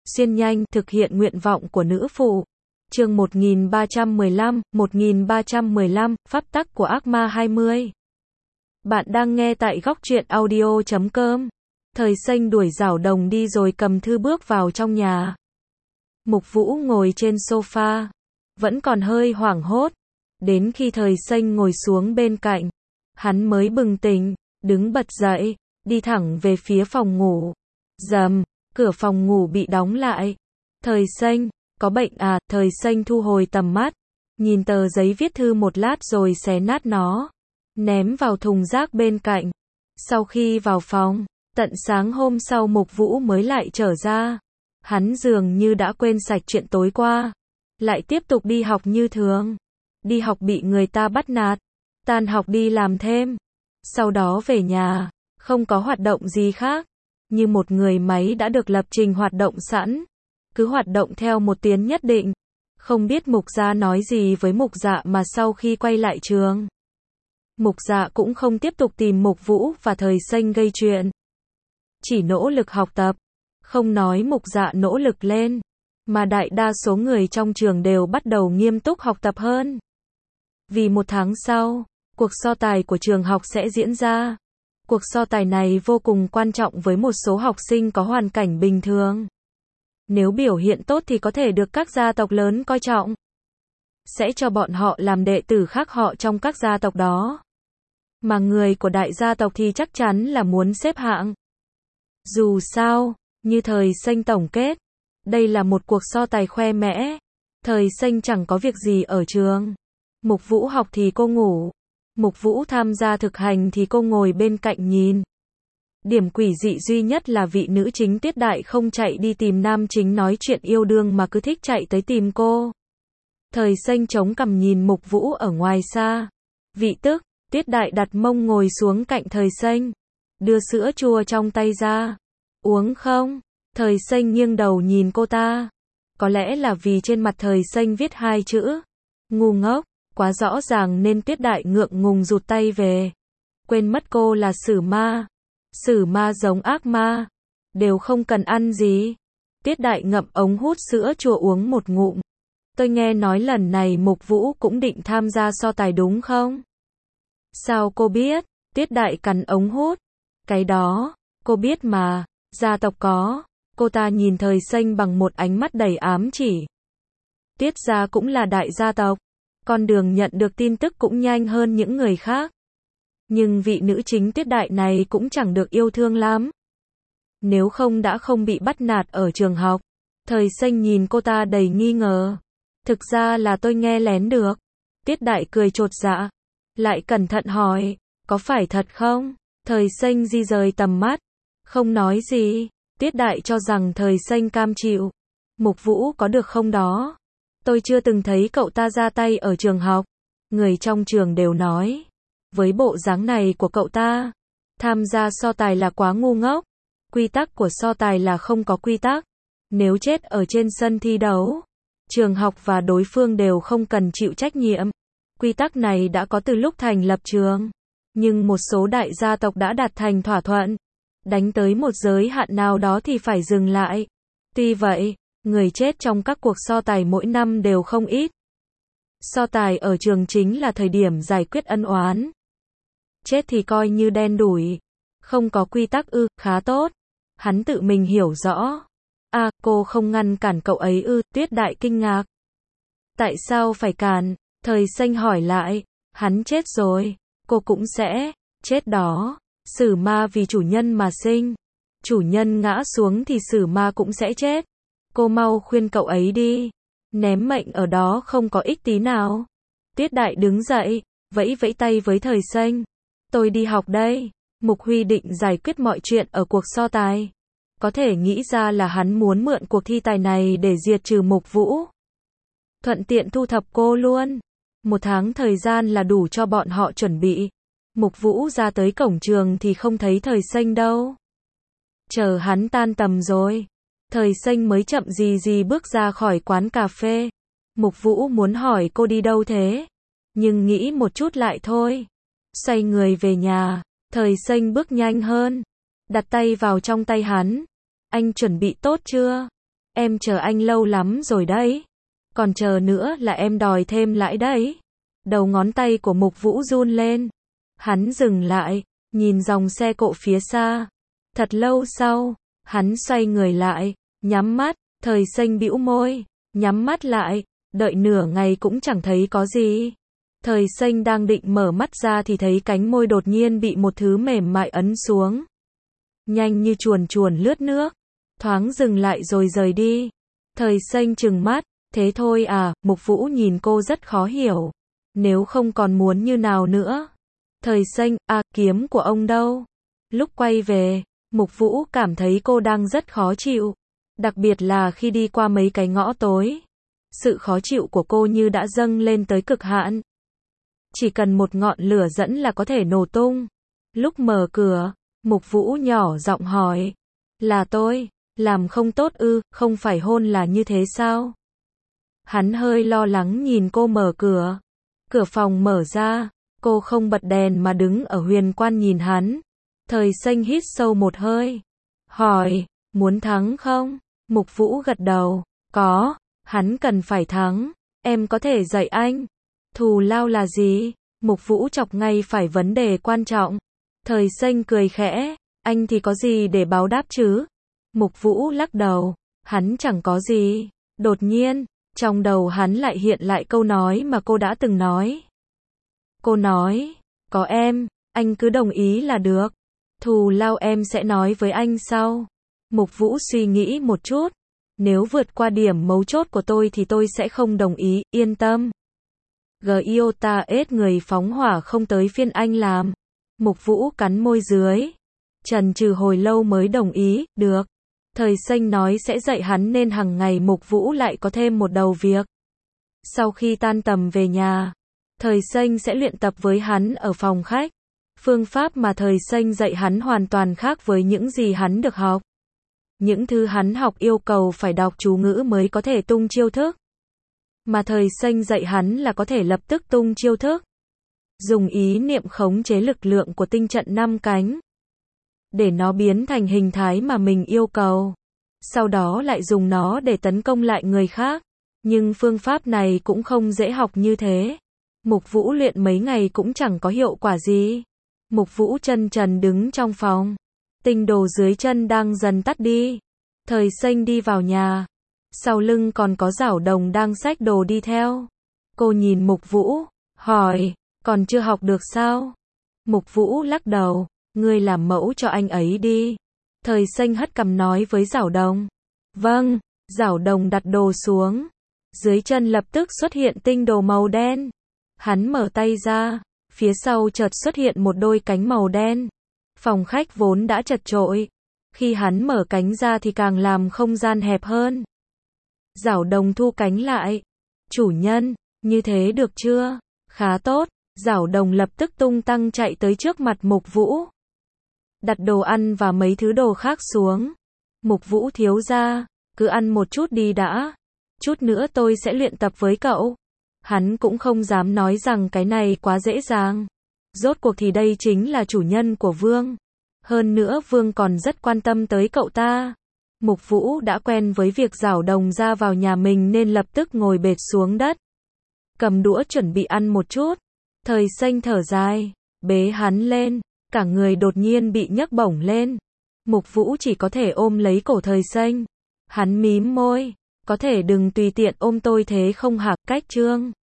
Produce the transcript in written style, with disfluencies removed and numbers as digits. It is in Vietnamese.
xuyên nhanh, thực hiện nguyện vọng của nữ phụ. Chương 1315, Pháp tắc của ác ma 20. Bạn đang nghe tại góc truyện audio.com. Thời Xanh đuổi Giảo Đồng đi rồi cầm thư bước vào trong nhà. Mục Vũ ngồi trên sofa, vẫn còn hơi hoảng hốt. Đến khi Thời Xanh ngồi xuống bên cạnh, hắn mới bừng tỉnh, đứng bật dậy, đi thẳng về phía phòng ngủ. Rầm, cửa phòng ngủ bị đóng lại. Thời Xanh, có bệnh à? Thời Xanh thu hồi tầm mắt, nhìn tờ giấy viết thư một lát rồi xé nát nó, ném vào thùng rác bên cạnh. Sau khi vào phòng, tận sáng hôm sau Mục Vũ mới lại trở ra. Hắn dường như đã quên sạch chuyện tối qua, lại tiếp tục đi học như thường. Đi học bị người ta bắt nạt, tan học đi làm thêm, sau đó về nhà, không có hoạt động gì khác. Như một người máy đã được lập trình hoạt động sẵn, cứ hoạt động theo một tiến nhất định. Không biết Mục Gia nói gì với Mục Dạ mà sau khi quay lại trường, Mục Dạ cũng không tiếp tục tìm Mục Vũ và Thời Xanh gây chuyện, chỉ nỗ lực học tập. Không nói Mục Dạ nỗ lực lên, mà đại đa số người trong trường đều bắt đầu nghiêm túc học tập hơn. Vì một tháng sau, cuộc so tài của trường học sẽ diễn ra. Cuộc so tài này vô cùng quan trọng với một số học sinh có hoàn cảnh bình thường. Nếu biểu hiện tốt thì có thể được các gia tộc lớn coi trọng, sẽ cho bọn họ làm đệ tử khác họ trong các gia tộc đó. Mà người của đại gia tộc thì chắc chắn là muốn xếp hạng. Dù sao, như Thời Xanh tổng kết, đây là một cuộc so tài khoe mẽ. Thời Xanh chẳng có việc gì ở trường. Mục Vũ học thì cô ngủ. Mục Vũ tham gia thực hành thì cô ngồi bên cạnh nhìn. Điểm quỷ dị duy nhất là vị nữ chính Tiết Đại không chạy đi tìm nam chính nói chuyện yêu đương mà cứ thích chạy tới tìm cô. Thời Xanh chống cằm nhìn Mục Vũ ở ngoài xa. Vị tức, Tiết Đại đặt mông ngồi xuống cạnh Thời Xanh, đưa sữa chua trong tay ra. Uống không? Thời Xanh nghiêng đầu nhìn cô ta. Có lẽ là vì trên mặt Thời Xanh viết hai chữ ngu ngốc quá rõ ràng nên Tiết Đại ngượng ngùng rụt tay về. Quên mất cô là sử ma. Sử ma giống ác ma, đều không cần ăn gì. Tiết Đại ngậm ống hút sữa chua uống một ngụm. Tôi nghe nói lần này Mục Vũ cũng định tham gia so tài đúng không? Sao cô biết? Tiết Đại cắn ống hút. Cái đó, cô biết mà, gia tộc có. Cô ta nhìn Thời Xanh bằng một ánh mắt đầy ám chỉ. Tiết gia cũng là đại gia tộc, con đường nhận được tin tức cũng nhanh hơn những người khác. Nhưng vị nữ chính Tiết Đại này cũng chẳng được yêu thương lắm. Nếu không đã không bị bắt nạt ở trường học. Thời Xanh nhìn cô ta đầy nghi ngờ. Thực ra là tôi nghe lén được. Tiết Đại cười chột dạ, lại cẩn thận hỏi, có phải thật không? Thời Xanh di rời tầm mắt, không nói gì. Tiết Đại cho rằng Thời Xanh cam chịu. Mục Vũ có được không đó? Tôi chưa từng thấy cậu ta ra tay ở trường học. Người trong trường đều nói, với bộ dáng này của cậu ta, tham gia so tài là quá ngu ngốc. Quy tắc của so tài là không có quy tắc. Nếu chết ở trên sân thi đấu, trường học và đối phương đều không cần chịu trách nhiệm. Quy tắc này đã có từ lúc thành lập trường. Nhưng một số đại gia tộc đã đạt thành thỏa thuận. Đánh tới một giới hạn nào đó thì phải dừng lại. Tuy vậy, người chết trong các cuộc so tài mỗi năm đều không ít. So tài ở trường chính là thời điểm giải quyết ân oán. Chết thì coi như đen đủi. Không có quy tắc ư? Khá tốt. Hắn tự mình hiểu rõ. À, cô không ngăn cản cậu ấy ư? Tiết Đại kinh ngạc. Tại sao phải cản? Thời Xanh hỏi lại. Hắn chết rồi, cô cũng sẽ chết đó. Sử ma vì chủ nhân mà sinh. Chủ nhân ngã xuống thì sử ma cũng sẽ chết. Cô mau khuyên cậu ấy đi. Ném mệnh ở đó không có ích tí nào. Tiết Đại đứng dậy, vẫy vẫy tay với Thời Xanh. Tôi đi học đây. Mục Huy định giải quyết mọi chuyện ở cuộc so tài. Có thể nghĩ ra là hắn muốn mượn cuộc thi tài này để diệt trừ Mục Vũ. Thuận tiện thu thập cô luôn. Một tháng thời gian là đủ cho bọn họ chuẩn bị. Mục Vũ ra tới cổng trường thì không thấy Thời Xanh đâu. Chờ hắn tan tầm rồi, Thời Xanh mới chậm gì gì bước ra khỏi quán cà phê. Mục Vũ muốn hỏi cô đi đâu thế, nhưng nghĩ một chút lại thôi. Xoay người về nhà, Thời Xanh bước nhanh hơn, đặt tay vào trong tay hắn. Anh chuẩn bị tốt chưa? Em chờ anh lâu lắm rồi đấy. Còn chờ nữa là em đòi thêm lãi đấy. Đầu ngón tay của Mục Vũ run lên. Hắn dừng lại, nhìn dòng xe cộ phía xa. Thật lâu sau, hắn xoay người lại, nhắm mắt, Thời Xanh bĩu môi, nhắm mắt lại, đợi nửa ngày cũng chẳng thấy có gì. Thời Xanh đang định mở mắt ra thì thấy cánh môi đột nhiên bị một thứ mềm mại ấn xuống. Nhanh như chuồn chuồn lướt nước, thoáng dừng lại rồi rời đi. Thời Xanh trừng mắt, thế thôi à? Mục Vũ nhìn cô rất khó hiểu. Nếu không còn muốn như nào nữa? Thời Xanh, kiếm của ông đâu? Lúc quay về, Mục Vũ cảm thấy cô đang rất khó chịu. Đặc biệt là khi đi qua mấy cái ngõ tối. Sự khó chịu của cô như đã dâng lên tới cực hạn. Chỉ cần một ngọn lửa dẫn là có thể nổ tung. Lúc mở cửa, Mục Vũ nhỏ giọng hỏi. Là tôi, làm không tốt ư, không phải hôn là như thế sao? Hắn hơi lo lắng nhìn cô mở cửa. Cửa phòng mở ra, cô không bật đèn mà đứng ở huyền quan nhìn hắn. Thời Xanh hít sâu một hơi. Hỏi, muốn thắng không? Mục Vũ gật đầu. Có, hắn cần phải thắng. Em có thể dạy anh. Thù lao là gì? Mục Vũ chọc ngay phải vấn đề quan trọng. Thời Xanh cười khẽ. Anh thì có gì để báo đáp chứ? Mục Vũ lắc đầu. Hắn chẳng có gì. Đột nhiên, trong đầu hắn lại hiện lại câu nói mà cô đã từng nói. Cô nói, có em, anh cứ đồng ý là được. Thù lao em sẽ nói với anh sau. Mục Vũ suy nghĩ một chút. Nếu vượt qua điểm mấu chốt của tôi thì tôi sẽ không đồng ý, yên tâm. Giota ết người phóng hỏa không tới phiên anh làm. Mục Vũ cắn môi dưới. Chần chừ hồi lâu mới đồng ý, được. Thời Xanh nói sẽ dạy hắn nên hàng ngày Mục Vũ lại có thêm một đầu việc. Sau khi tan tầm về nhà, Thời Xanh sẽ luyện tập với hắn ở phòng khách. Phương pháp mà Thời Xanh dạy hắn hoàn toàn khác với những gì hắn được học. Những thứ hắn học yêu cầu phải đọc chú ngữ mới có thể tung chiêu thức. Mà Thời Xanh dạy hắn là có thể lập tức tung chiêu thức. Dùng ý niệm khống chế lực lượng của tinh trận 5 cánh. Để nó biến thành hình thái mà mình yêu cầu. Sau đó lại dùng nó để tấn công lại người khác. Nhưng phương pháp này cũng không dễ học như thế. Mục Vũ luyện mấy ngày cũng chẳng có hiệu quả gì. Mục Vũ chân trần đứng trong phòng. Tinh đồ dưới chân đang dần tắt đi. Thời Xanh đi vào nhà. Sau lưng còn có Giảo Đồng đang xách đồ đi theo. Cô nhìn Mục Vũ, hỏi, còn chưa học được sao? Mục Vũ lắc đầu, ngươi làm mẫu cho anh ấy đi. Thời Xanh hất cằm nói với Giảo Đồng. Vâng, Giảo Đồng đặt đồ xuống. Dưới chân lập tức xuất hiện tinh đồ màu đen. Hắn mở tay ra, phía sau chợt xuất hiện một đôi cánh màu đen. Phòng khách vốn đã chật chội. Khi hắn mở cánh ra thì càng làm không gian hẹp hơn. Giảo Đồng thu cánh lại. Chủ nhân, như thế được chưa? Khá tốt. Giảo Đồng lập tức tung tăng chạy tới trước mặt Mục Vũ. Đặt đồ ăn và mấy thứ đồ khác xuống. Mục Vũ thiếu gia, cứ ăn một chút đi đã. Chút nữa tôi sẽ luyện tập với cậu. Hắn cũng không dám nói rằng cái này quá dễ dàng. Rốt cuộc thì đây chính là chủ nhân của Vương. Hơn nữa Vương còn rất quan tâm tới cậu ta. Mục Vũ đã quen với việc Giảo Đồng ra vào nhà mình nên lập tức ngồi bệt xuống đất. Cầm đũa chuẩn bị ăn một chút. Thời Xanh thở dài, bế hắn lên, cả người đột nhiên bị nhấc bổng lên. Mục Vũ chỉ có thể ôm lấy cổ Thời Xanh. Hắn mím môi, có thể đừng tùy tiện ôm tôi thế không hả? Cách Trương